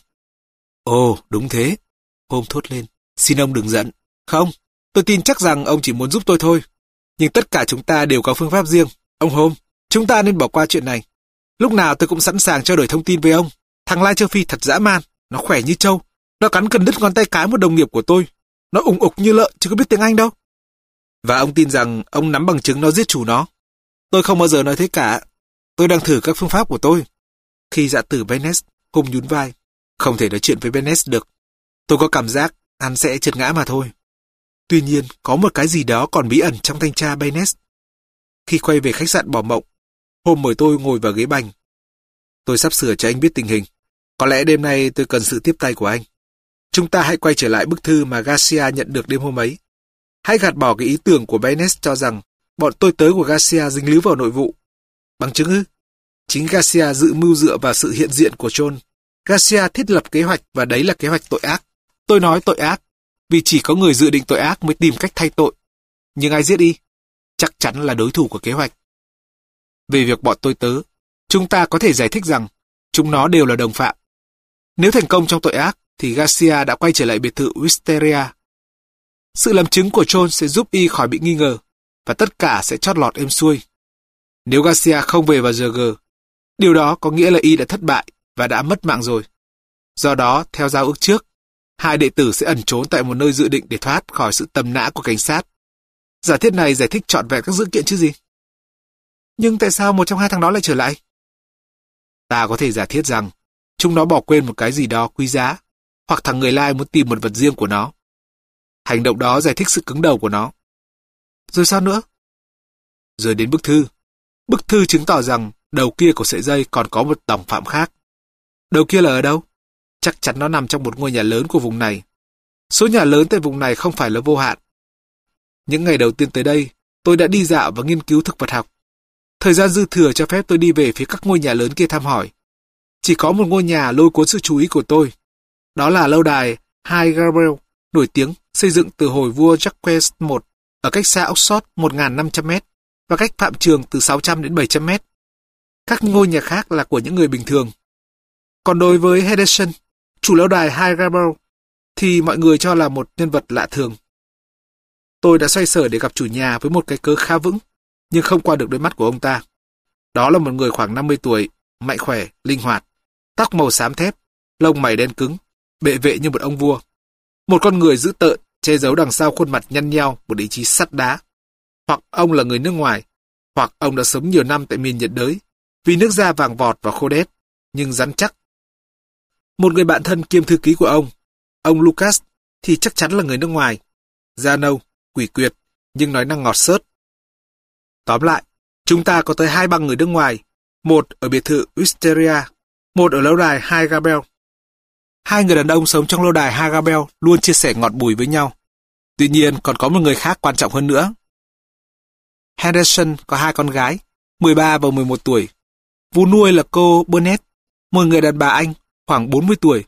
Ồ, đúng thế. Holmes thốt lên. Xin ông đừng giận. Không, tôi tin chắc rằng ông chỉ muốn giúp tôi thôi. Nhưng tất cả chúng ta đều có phương pháp riêng. Ông Holmes, chúng ta nên bỏ qua chuyện này. Lúc nào tôi cũng sẵn sàng trao đổi thông tin với ông. Thằng Lai Châu Phi thật dã man. Nó khỏe như trâu. Nó cắn cần đứt ngón tay cái một đồng nghiệp của tôi. Nó ủng ục như lợn chứ có biết tiếng Anh đâu. Và ông tin rằng ông nắm bằng chứng nó giết chủ nó. Tôi không bao giờ nói thế cả. Tôi đang thử các phương pháp của tôi. Khi giã từ Bennett, Holmes nhún vai. Không thể nói chuyện với Bennett được. Tôi có cảm giác hắn sẽ trượt ngã mà thôi. Tuy nhiên, có một cái gì đó còn bí ẩn trong thanh tra Bennett. Khi quay về khách sạn Bỏ Mộng, Holmes mời tôi ngồi vào ghế bành. Tôi sắp sửa cho anh biết tình hình. Có lẽ đêm nay tôi cần sự tiếp tay của anh. Chúng ta hãy quay trở lại bức thư mà Garcia nhận được đêm hôm ấy. Hãy gạt bỏ cái ý tưởng của Bennett cho rằng bọn tôi tớ của Garcia dính líu vào nội vụ. Bằng chứng ư? Chính Garcia dự mưu dựa vào sự hiện diện của John. Garcia thiết lập kế hoạch và đấy là kế hoạch tội ác. Tôi nói tội ác, vì chỉ có người dự định tội ác mới tìm cách thay tội. Nhưng ai giết y? Chắc chắn là đối thủ của kế hoạch. Về việc bọn tôi tớ, chúng ta có thể giải thích rằng chúng nó đều là đồng phạm. Nếu thành công trong tội ác, thì Garcia đã quay trở lại biệt thự Wisteria. Sự làm chứng của John sẽ giúp y khỏi bị nghi ngờ, và tất cả sẽ chót lọt êm xuôi. Nếu Garcia không về vào giờ G, điều đó có nghĩa là y đã thất bại và đã mất mạng rồi. Do đó, theo giao ước trước, hai đệ tử sẽ ẩn trốn tại một nơi dự định để thoát khỏi sự tầm nã của cảnh sát. Giả thiết này giải thích trọn vẹn các dữ kiện chứ gì? Nhưng tại sao một trong hai thằng đó lại trở lại? Ta có thể giả thiết rằng chúng nó bỏ quên một cái gì đó quý giá, hoặc thằng người lai muốn tìm một vật riêng của nó. Hành động đó giải thích sự cứng đầu của nó. Rồi sao nữa? Rồi đến bức thư. Bức thư chứng tỏ rằng đầu kia của sợi dây còn có một đồng phạm khác. Đầu kia là ở đâu? Chắc chắn nó nằm trong một ngôi nhà lớn của vùng này. Số nhà lớn tại vùng này không phải là vô hạn. Những ngày đầu tiên tới đây, tôi đã đi dạo và nghiên cứu thực vật học. Thời gian dư thừa cho phép tôi đi về phía các ngôi nhà lớn kia thăm hỏi. Chỉ có một ngôi nhà lôi cuốn sự chú ý của tôi. Đó là lâu đài High Gabriel, nổi tiếng, xây dựng từ hồi vua Jacques đệ nhị, ở cách xa Oxford một nghìn năm trăm mét và cách phạm trường từ sáu trăm đến bảy trăm mét. Các ngôi nhà khác là của những người bình thường. Còn đối với Henderson, chủ lâu đài High Gabriel, thì mọi người cho là một nhân vật lạ thường. Tôi đã xoay sở để gặp chủ nhà với một cái cớ khá vững, nhưng không qua được đôi mắt của ông ta. Đó là một người khoảng năm mươi tuổi, mạnh khỏe, linh hoạt, tóc màu xám thép, lông mày đen cứng, bệ vệ như một ông vua. Một con người dữ tợn, che giấu đằng sau khuôn mặt nhăn nheo một ý chí sắt đá. Hoặc ông là người nước ngoài, hoặc ông đã sống nhiều năm tại miền nhiệt đới, vì nước da vàng vọt và khô đét, nhưng rắn chắc. Một người bạn thân kiêm thư ký của ông, ông Lucas, thì chắc chắn là người nước ngoài. Da nâu, quỷ quyệt, nhưng nói năng ngọt xớt. Tóm lại, chúng ta có tới hai băng người nước ngoài, một ở biệt thự Wisteria, một ở lâu đài High Gabriel. Hai người đàn ông sống trong lâu đài Harabel luôn chia sẻ ngọt bùi với nhau. Tuy nhiên, còn có một người khác quan trọng hơn nữa. Henderson có hai con gái, mười ba và mười một tuổi. Vú nuôi là cô Burnett, một người đàn bà Anh, khoảng bốn mươi tuổi.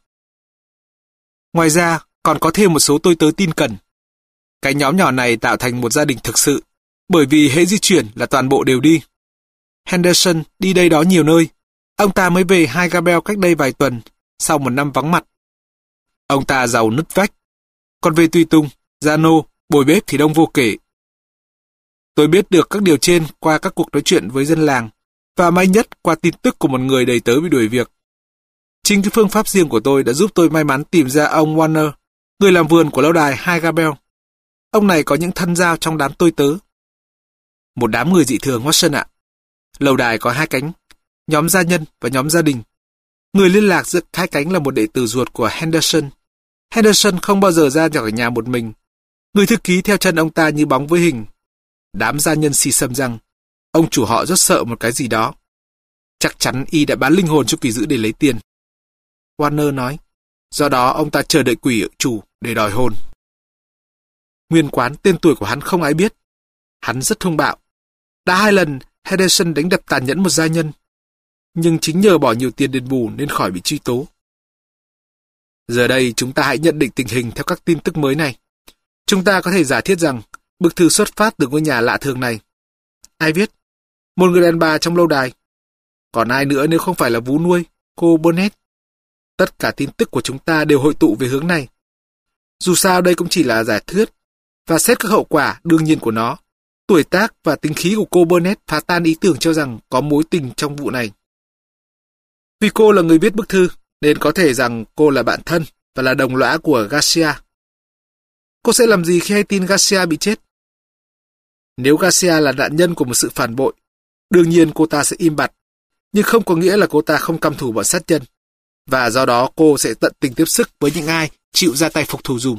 Ngoài ra, còn có thêm một số tôi tớ tin cẩn. Cái nhóm nhỏ này tạo thành một gia đình thực sự, bởi vì hễ di chuyển là toàn bộ đều đi. Henderson đi đây đó nhiều nơi. Ông ta mới về Harabel cách đây vài tuần, sau một năm vắng mặt. Ông ta giàu nứt vách. Còn về tùy tùng, gia nô, bồi bếp thì đông vô kể. Tôi biết được các điều trên qua các cuộc nói chuyện với dân làng, và may nhất qua tin tức của một người đầy tớ bị đuổi việc. Chính cái phương pháp riêng của tôi đã giúp tôi may mắn tìm ra ông Warner, người làm vườn của lâu đài Harabel. Ông này có những thân giao trong đám tôi tớ. Một đám người dị thường, Watson ạ. Lâu đài có hai cánh, nhóm gia nhân và nhóm gia đình. Người liên lạc giữa hai cánh là một đệ tử ruột của Henderson. Henderson không bao giờ ra khỏi nhà một mình. Người thư ký theo chân ông ta như bóng với hình. Đám gia nhân xì xầm rằng ông chủ họ rất sợ một cái gì đó. Chắc chắn y đã bán linh hồn cho quỷ dữ để lấy tiền. Warner nói, do đó ông ta chờ đợi quỷ chủ để đòi hồn. Nguyên quán tên tuổi của hắn không ai biết. Hắn rất hung bạo. Đã hai lần Henderson đánh đập tàn nhẫn một gia nhân, nhưng chính nhờ bỏ nhiều tiền đền bù nên khỏi bị truy tố. Giờ đây chúng ta hãy nhận định tình hình theo các tin tức mới này. Chúng ta có thể giả thiết rằng bức thư xuất phát từ ngôi nhà lạ thường này. Ai viết? Một người đàn bà trong lâu đài. Còn ai nữa nếu không phải là vú nuôi, cô Burnett? Tất cả tin tức của chúng ta đều hội tụ về hướng này. Dù sao đây cũng chỉ là giả thuyết, và xét các hậu quả đương nhiên của nó. Tuổi tác và tính khí của cô Burnett phá tan ý tưởng cho rằng có mối tình trong vụ này. Vì cô là người viết bức thư, nên có thể rằng cô là bạn thân và là đồng lõa của Garcia. Cô sẽ làm gì khi hay tin Garcia bị chết? Nếu Garcia là nạn nhân của một sự phản bội, đương nhiên cô ta sẽ im bặt, nhưng không có nghĩa là cô ta không căm thù bọn sát nhân, và do đó cô sẽ tận tình tiếp sức với những ai chịu ra tay phục thù dùm.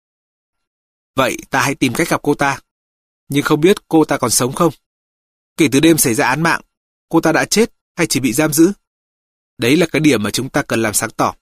Vậy ta hãy tìm cách gặp cô ta, nhưng không biết cô ta còn sống không? Kể từ đêm xảy ra án mạng, cô ta đã chết hay chỉ bị giam giữ? Đấy là cái điểm mà chúng ta cần làm sáng tỏ.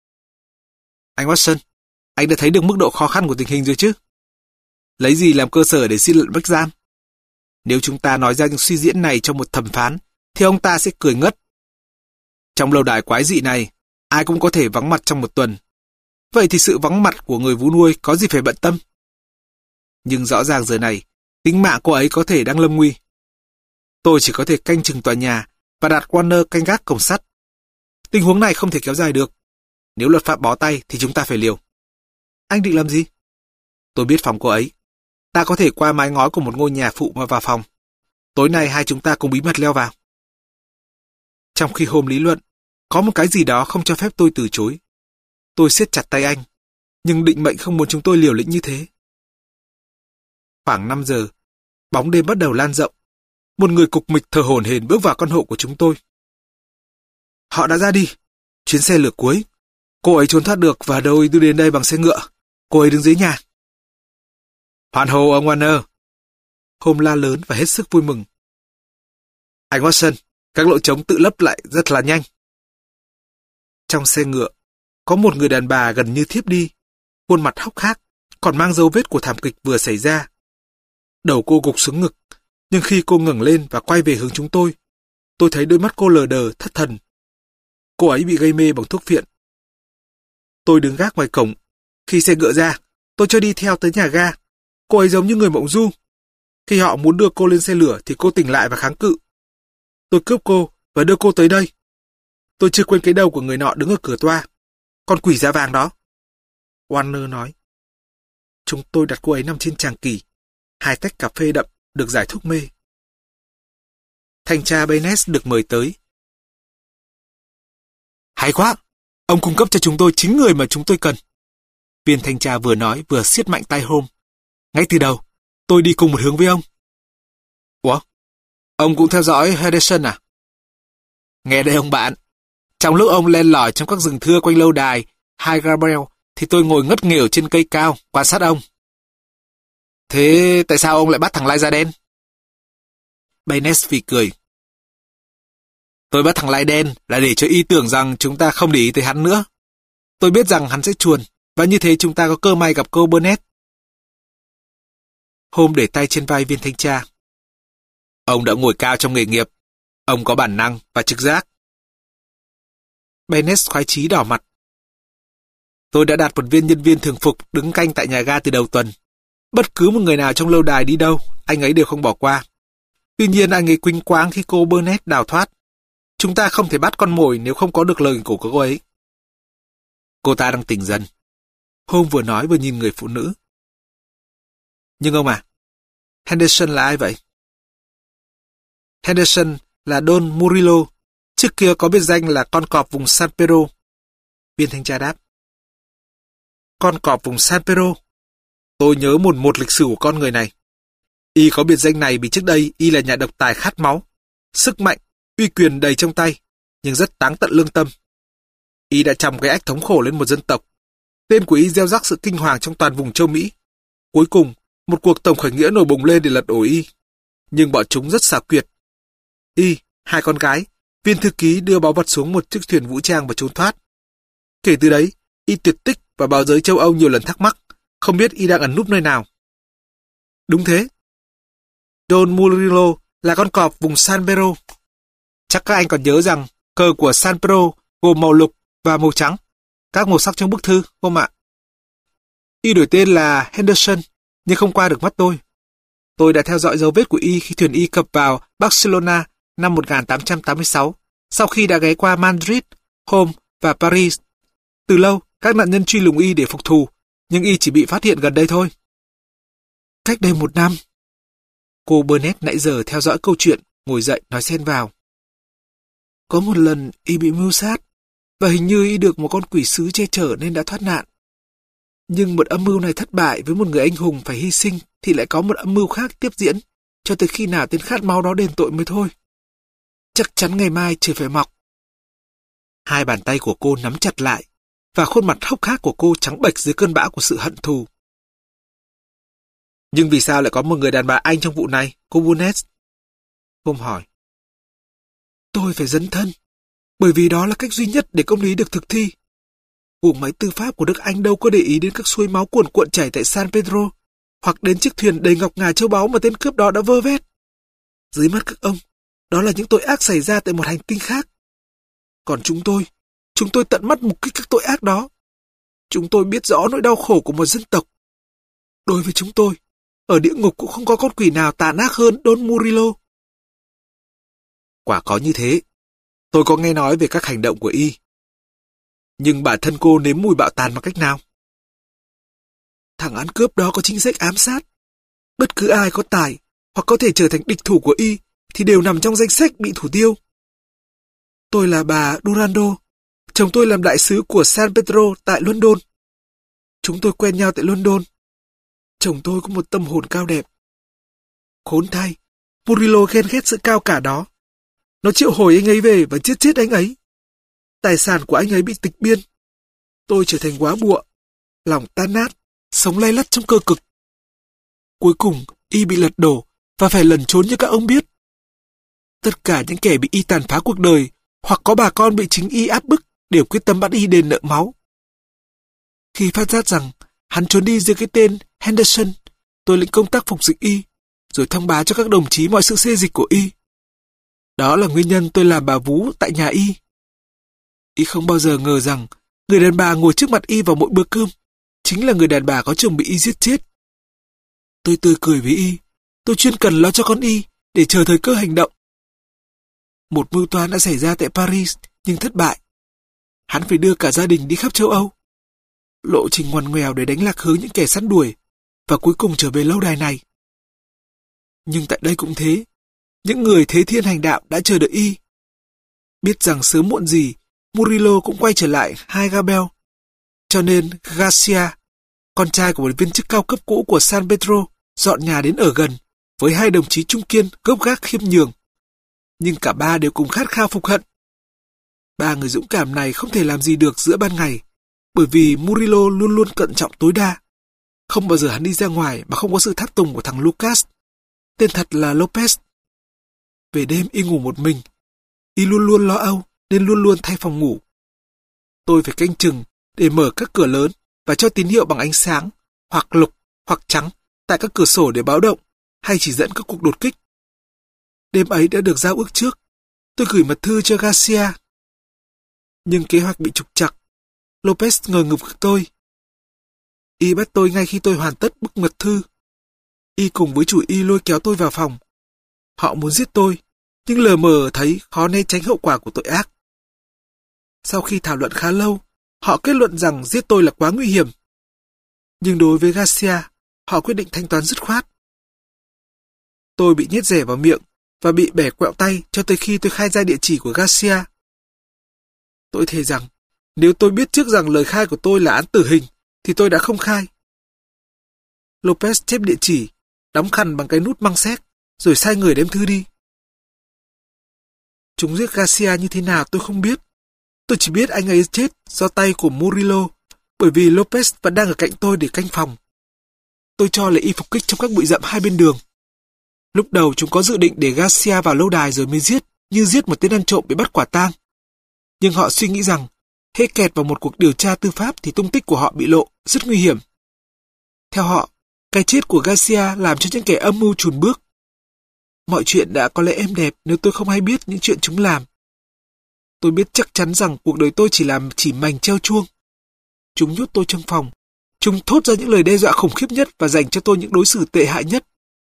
Anh Watson, anh đã thấy được mức độ khó khăn của tình hình rồi chứ? Lấy gì làm cơ sở để xin lệnh bắt giam? Nếu chúng ta nói ra những suy diễn này cho một thẩm phán, thì ông ta sẽ cười ngất. Trong lâu đài quái dị này, ai cũng có thể vắng mặt trong một tuần. Vậy thì sự vắng mặt của người vú nuôi có gì phải bận tâm? Nhưng rõ ràng giờ này, tính mạng cô ấy có thể đang lâm nguy. Tôi chỉ có thể canh chừng tòa nhà và đặt Warner canh gác cổng sắt. Tình huống này không thể kéo dài được. Nếu luật pháp bó tay thì chúng ta phải liều. Anh định làm gì? Tôi biết phòng cô ấy. Ta có thể qua mái ngói của một ngôi nhà phụ mà vào phòng. Tối nay hai chúng ta cùng bí mật leo vào. Trong khi hôm lý luận, có một cái gì đó không cho phép tôi từ chối. Tôi siết chặt tay anh, nhưng định mệnh không muốn chúng tôi liều lĩnh như thế. Khoảng năm giờ, bóng đêm bắt đầu lan rộng. Một người cục mịch thở hổn hển bước vào căn hộ của chúng tôi. Họ đã ra đi. Chuyến xe lửa cuối. Cô ấy trốn thoát được và tôi đưa đến đây bằng xe ngựa. Cô ấy đứng dưới nhà. Hoan hô ông Warner. Hôm la lớn và hết sức vui mừng. Anh Watson, các lỗ trống tự lấp lại rất là nhanh. Trong xe ngựa, có một người đàn bà gần như thiếp đi, khuôn mặt hốc hác, còn mang dấu vết của thảm kịch vừa xảy ra. Đầu cô gục xuống ngực, nhưng khi cô ngẩng lên và quay về hướng chúng tôi, tôi thấy đôi mắt cô lờ đờ, thất thần. Cô ấy bị gây mê bằng thuốc phiện. Tôi đứng gác ngoài cổng. Khi xe ngựa ra, tôi cho đi theo tới nhà ga. Cô ấy giống như người mộng du. Khi họ muốn đưa cô lên xe lửa thì cô tỉnh lại và kháng cự. Tôi cướp cô và đưa cô tới đây. Tôi chưa quên cái đầu của người nọ đứng ở cửa toa. Con quỷ da vàng đó. Warner nói. Chúng tôi đặt cô ấy nằm trên tràng kỷ. Hai tách cà phê đậm được giải thuốc mê. Thanh tra Baynes được mời tới. Hay quá! Ông cung cấp cho chúng tôi chính người mà chúng tôi cần. Viên thanh tra vừa nói vừa siết mạnh tay Holmes. Ngay từ đầu, tôi đi cùng một hướng với ông. Ủa? Ông cũng theo dõi Henderson à? Nghe đây ông bạn. Trong lúc ông len lỏi trong các rừng thưa quanh lâu đài Harabel, thì tôi ngồi ngất nghỉu trên cây cao, quan sát ông. Thế tại sao ông lại bắt thằng lai da đen? Baynes phì cười. Tôi bắt thằng lai đen là để cho y tưởng rằng chúng ta không để ý tới hắn nữa. Tôi biết rằng hắn sẽ chuồn, và như thế chúng ta có cơ may gặp cô Burnett. Holmes để tay trên vai viên thanh tra. Ông đã ngồi cao trong nghề nghiệp. Ông có bản năng và trực giác. Bennett khoái chí đỏ mặt. Tôi đã đặt một viên nhân viên thường phục đứng canh tại nhà ga từ đầu tuần. Bất cứ một người nào trong lâu đài đi đâu, anh ấy đều không bỏ qua. Tuy nhiên anh ấy quĩnh quáng khi cô Burnett đào thoát. Chúng ta không thể bắt con mồi nếu không có được lời của cô ấy. Cô ta đang tỉnh dần. Holmes vừa nói vừa nhìn người phụ nữ. Nhưng ông à, Henderson là ai vậy? Henderson là Don Murillo, trước kia có biệt danh là con cọp vùng San Pedro. Viên thanh tra đáp. Con cọp vùng San Pedro. Tôi nhớ một một lịch sử của con người này. Y có biệt danh này vì trước đây Y là nhà độc tài khát máu, sức mạnh, uy quyền đầy trong tay, nhưng rất táng tận lương tâm. Y đã trồng cái ách thống khổ lên một dân tộc. Tên của Y gieo rắc sự kinh hoàng trong toàn vùng châu Mỹ. Cuối cùng, một cuộc tổng khởi nghĩa nổi bùng lên để lật đổ Y. Nhưng bọn chúng rất xảo quyệt. Y, hai con gái, viên thư ký đưa báu vật xuống một chiếc thuyền vũ trang và trốn thoát. Kể từ đấy, Y tuyệt tích và báo giới châu Âu nhiều lần thắc mắc, không biết Y đang ẩn núp nơi nào. Đúng thế. Don Murillo là con cọp vùng San Pedro. Chắc các anh còn nhớ rằng cờ của San Pedro gồm màu lục và màu trắng, các màu sắc trong bức thư, không ạ? Y đổi tên là Henderson, nhưng không qua được mắt tôi. Tôi đã theo dõi dấu vết của Y khi thuyền Y cập vào Barcelona năm một nghìn tám trăm tám mươi sáu, sau khi đã ghé qua Madrid, Rome và Paris. Từ lâu, các nạn nhân truy lùng Y để phục thù, nhưng Y chỉ bị phát hiện gần đây thôi. Cách đây một năm. Cô Burnett nãy giờ theo dõi câu chuyện, ngồi dậy nói xen vào. Có một lần Y bị mưu sát, và hình như Y được một con quỷ sứ che chở nên đã thoát nạn. Nhưng một âm mưu này thất bại với một người anh hùng phải hy sinh thì lại có một âm mưu khác tiếp diễn, cho tới khi nào tên khát máu đó đền tội mới thôi. Chắc chắn ngày mai trời phải mọc. Hai bàn tay của cô nắm chặt lại, và khuôn mặt hốc hác của cô trắng bệch dưới cơn bão của sự hận thù. Nhưng vì sao lại có một người đàn bà Anh trong vụ này, cô Burnett? Holmes hỏi. Tôi phải dấn thân, bởi vì đó là cách duy nhất để công lý được thực thi. Guồng máy tư pháp của nước Anh đâu có để ý đến các suối máu cuồn cuộn chảy tại San Pedro, hoặc đến chiếc thuyền đầy ngọc ngà châu báu mà tên cướp đó đã vơ vét. Dưới mắt các ông, đó là những tội ác xảy ra tại một hành tinh khác. Còn chúng tôi, chúng tôi tận mắt mục kích các tội ác đó. Chúng tôi biết rõ nỗi đau khổ của một dân tộc. Đối với chúng tôi, ở địa ngục cũng không có con quỷ nào tàn ác hơn Don Murillo. Quả có như thế. Tôi có nghe nói về các hành động của Y. Nhưng bản thân cô nếm mùi bạo tàn bằng cách nào? Thằng ăn cướp đó có chính sách ám sát. Bất cứ ai có tài hoặc có thể trở thành địch thủ của Y thì đều nằm trong danh sách bị thủ tiêu. Tôi là bà Durando. Chồng tôi làm đại sứ của San Pedro tại London. Chúng tôi quen nhau tại London. Chồng tôi có một tâm hồn cao đẹp. Khốn thay, Murillo ghen ghét sự cao cả đó. Nó triệu hồi anh ấy về và giết chết anh ấy. Tài sản của anh ấy bị tịch biên. Tôi trở thành góa bụa, lòng tan nát, sống lay lắt trong cơ cực. Cuối cùng, Y bị lật đổ và phải lẩn trốn như các ông biết. Tất cả những kẻ bị Y tàn phá cuộc đời hoặc có bà con bị chính Y áp bức đều quyết tâm bắt Y đền nợ máu. Khi phát giác rằng hắn trốn đi dưới cái tên Henderson, tôi lĩnh công tác phục dịch Y, rồi thông báo cho các đồng chí mọi sự xê dịch của Y. Đó là nguyên nhân tôi làm bà vú tại nhà Y. Y không bao giờ ngờ rằng người đàn bà ngồi trước mặt Y vào mỗi bữa cơm chính là người đàn bà có chồng bị Y giết chết. Tôi tươi cười với Y, tôi chuyên cần lo cho con Y để chờ thời cơ hành động. Một mưu toan đã xảy ra tại Paris nhưng thất bại. Hắn phải đưa cả gia đình đi khắp châu Âu. Lộ trình ngoằn ngoèo để đánh lạc hướng những kẻ săn đuổi và cuối cùng trở về lâu đài này. Nhưng tại đây cũng thế, những người thế thiên hành đạo đã chờ đợi Y. Biết rằng sớm muộn gì Murillo cũng quay trở lại hai Gabel. Cho nên Garcia, con trai của một viên chức cao cấp cũ của San Pedro, dọn nhà đến ở gần với hai đồng chí trung kiên gốc gác khiêm nhường. Nhưng cả ba đều cùng khát khao phục hận. Ba người dũng cảm này không thể làm gì được giữa ban ngày, bởi vì Murillo luôn luôn cẩn trọng tối đa. Không bao giờ hắn đi ra ngoài mà không có sự tháp tùng của thằng Lucas, tên thật là Lopez. Về đêm Y ngủ một mình. Y luôn luôn lo âu nên luôn luôn thay phòng ngủ. Tôi phải canh chừng để mở các cửa lớn và cho tín hiệu bằng ánh sáng, hoặc lục, hoặc trắng, tại các cửa sổ để báo động, hay chỉ dẫn các cuộc đột kích. Đêm ấy đã được giao ước trước. Tôi gửi mật thư cho Garcia. Nhưng kế hoạch bị trục trặc. Lopez ngờ ngực tôi. Y bắt tôi ngay khi tôi hoàn tất bức mật thư. Y cùng với chủ Y lôi kéo tôi vào phòng. Họ muốn giết tôi, nhưng lờ mờ thấy khó né tránh hậu quả của tội ác. Sau khi thảo luận khá lâu, họ kết luận rằng giết tôi là quá nguy hiểm. Nhưng đối với Garcia, họ quyết định thanh toán dứt khoát. Tôi bị nhét rẻ vào miệng và bị bẻ quẹo tay cho tới khi tôi khai ra địa chỉ của Garcia. Tôi thề rằng, nếu tôi biết trước rằng lời khai của tôi là án tử hình, thì tôi đã không khai. Lopez chép địa chỉ, đóng khăn bằng cái nút măng séc, rồi sai người đem thư đi. Chúng giết Garcia như thế nào tôi không biết. Tôi chỉ biết anh ấy chết do tay của Murillo, bởi vì Lopez vẫn đang ở cạnh tôi để canh phòng. Tôi cho là y phục kích trong các bụi rậm hai bên đường. Lúc đầu chúng có dự định để Garcia vào lâu đài rồi mới giết, như giết một tên ăn trộm bị bắt quả tang. Nhưng họ suy nghĩ rằng, hễ kẹt vào một cuộc điều tra tư pháp thì tung tích của họ bị lộ, rất nguy hiểm. Theo họ, cái chết của Garcia làm cho những kẻ âm mưu chùn bước. Mọi chuyện đã có lẽ êm đẹp nếu tôi không hay biết những chuyện chúng làm. Tôi biết chắc chắn rằng cuộc đời tôi chỉ làm chỉ mành treo chuông. Chúng nhốt tôi trong phòng. Chúng thốt ra những lời đe dọa khủng khiếp nhất và dành cho tôi những đối xử tệ hại nhất.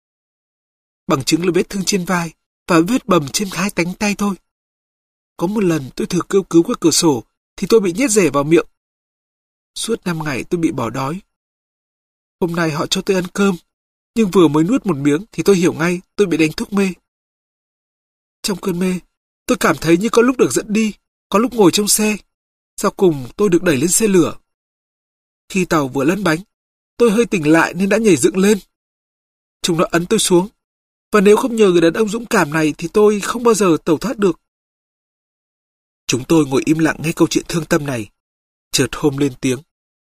Bằng chứng là vết thương trên vai và vết bầm trên hai cánh tay tôi. Có một lần tôi thử kêu cứu qua cửa sổ thì tôi bị nhét rẻ vào miệng. Suốt năm ngày tôi bị bỏ đói. Hôm nay họ cho tôi ăn cơm, nhưng vừa mới nuốt một miếng thì tôi hiểu ngay tôi bị đánh thuốc mê. Trong cơn mê, tôi cảm thấy như có lúc được dẫn đi, có lúc ngồi trong xe. Sau cùng tôi được đẩy lên xe lửa. Khi tàu vừa lăn bánh, tôi hơi tỉnh lại nên đã nhảy dựng lên. Chúng nó ấn tôi xuống, và nếu không nhờ người đàn ông dũng cảm này thì tôi không bao giờ tẩu thoát được. Chúng tôi ngồi im lặng nghe câu chuyện thương tâm này. Chợt Holmes lên tiếng.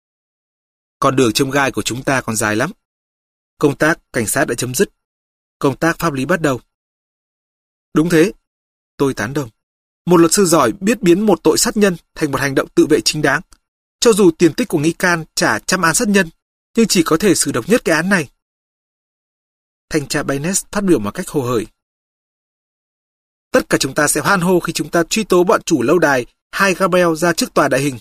Con đường chông gai của chúng ta còn dài lắm. Công tác cảnh sát đã chấm dứt. Công tác pháp lý bắt đầu. Đúng thế. Tôi tán đồng. Một luật sư giỏi biết biến một tội sát nhân thành một hành động tự vệ chính đáng. Cho dù tiền tích của nghi can trả trăm án sát nhân, nhưng chỉ có thể xử độc nhất cái án này. Thanh tra Baynes phát biểu một cách hồ hởi. Tất cả chúng ta sẽ hoan hô khi chúng ta truy tố bọn chủ lâu đài hai Gabriel ra trước tòa đại hình.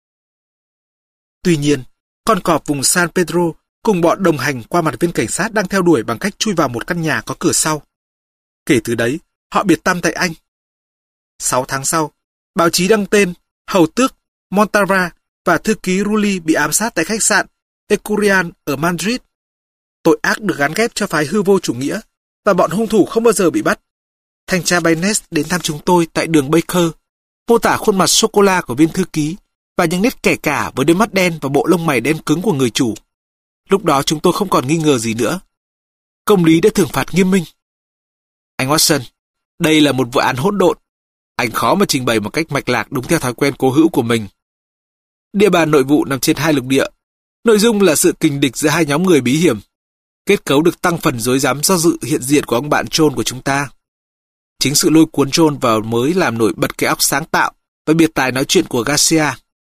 Tuy nhiên, con cọp vùng San Pedro cùng bọn đồng hành qua mặt viên cảnh sát đang theo đuổi bằng cách chui vào một căn nhà có cửa sau. Kể từ đấy, họ biệt tăm tại Anh. Sáu tháng sau, báo chí đăng tên hầu tước Montara và thư ký Rulli bị ám sát tại khách sạn Ecurian ở Madrid. Tội ác được gán ghép cho phái hư vô chủ nghĩa và bọn hung thủ không bao giờ bị bắt. Thanh tra Baynes đến thăm chúng tôi tại đường Baker, mô tả khuôn mặt sô-cô-la của viên thư ký và những nét kẻ cả với đôi mắt đen và bộ lông mày đen cứng của người chủ. Lúc đó chúng tôi không còn nghi ngờ gì nữa. Công lý đã thưởng phạt nghiêm minh. Anh Watson, đây là một vụ án hỗn độn. Anh khó mà trình bày một cách mạch lạc đúng theo thói quen cố hữu của mình. Địa bàn nội vụ nằm trên hai lục địa. Nội dung là sự kình địch giữa hai nhóm người bí hiểm. Kết cấu được tăng phần rối rắm do sự hiện diện của ông bạn John của chúng ta. Chính sự lôi cuốn John vào mới làm nổi bật cái óc sáng tạo và biệt tài nói chuyện của Garcia.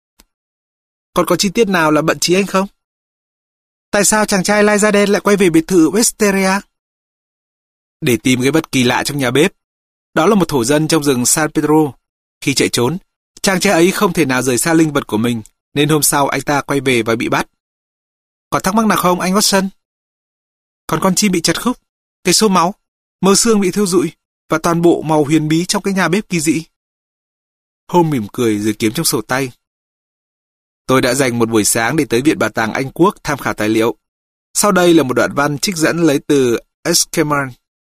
Còn có chi tiết nào là bận trí anh không? Tại sao chàng trai lai da đen lại quay về biệt thự Westeria? Để tìm cái vật kỳ lạ trong nhà bếp. Đó là một thổ dân trong rừng San Pedro. Khi chạy trốn, chàng trai ấy không thể nào rời xa linh vật của mình, nên hôm sau anh ta quay về và bị bắt. Còn thắc mắc nào không, anh Watson? Còn con chim bị chặt khúc, cái xô máu, mơ xương bị thiêu rụi và toàn bộ màu huyền bí trong cái nhà bếp kỳ dị. Holmes mỉm cười rồi kiếm trong sổ tay. Tôi đã dành một buổi sáng để tới Viện Bảo tàng Anh Quốc tham khảo tài liệu. Sau đây là một đoạn văn trích dẫn lấy từ Esqueman.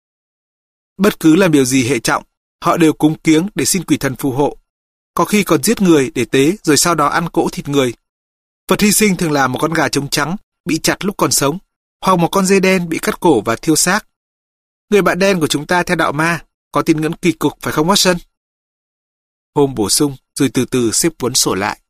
Bất cứ làm điều gì hệ trọng, họ đều cúng kiếng để xin quỷ thần phù hộ. Có khi còn giết người để tế rồi sau đó ăn cỗ thịt người. Vật hy sinh thường là một con gà trống trắng bị chặt lúc còn sống, hoặc một con dê đen bị cắt cổ và thiêu xác. Người bạn đen của chúng ta theo đạo ma, có tín ngưỡng kỳ cục phải không Watson? Holmes bổ sung rồi từ từ xếp cuốn sổ lại.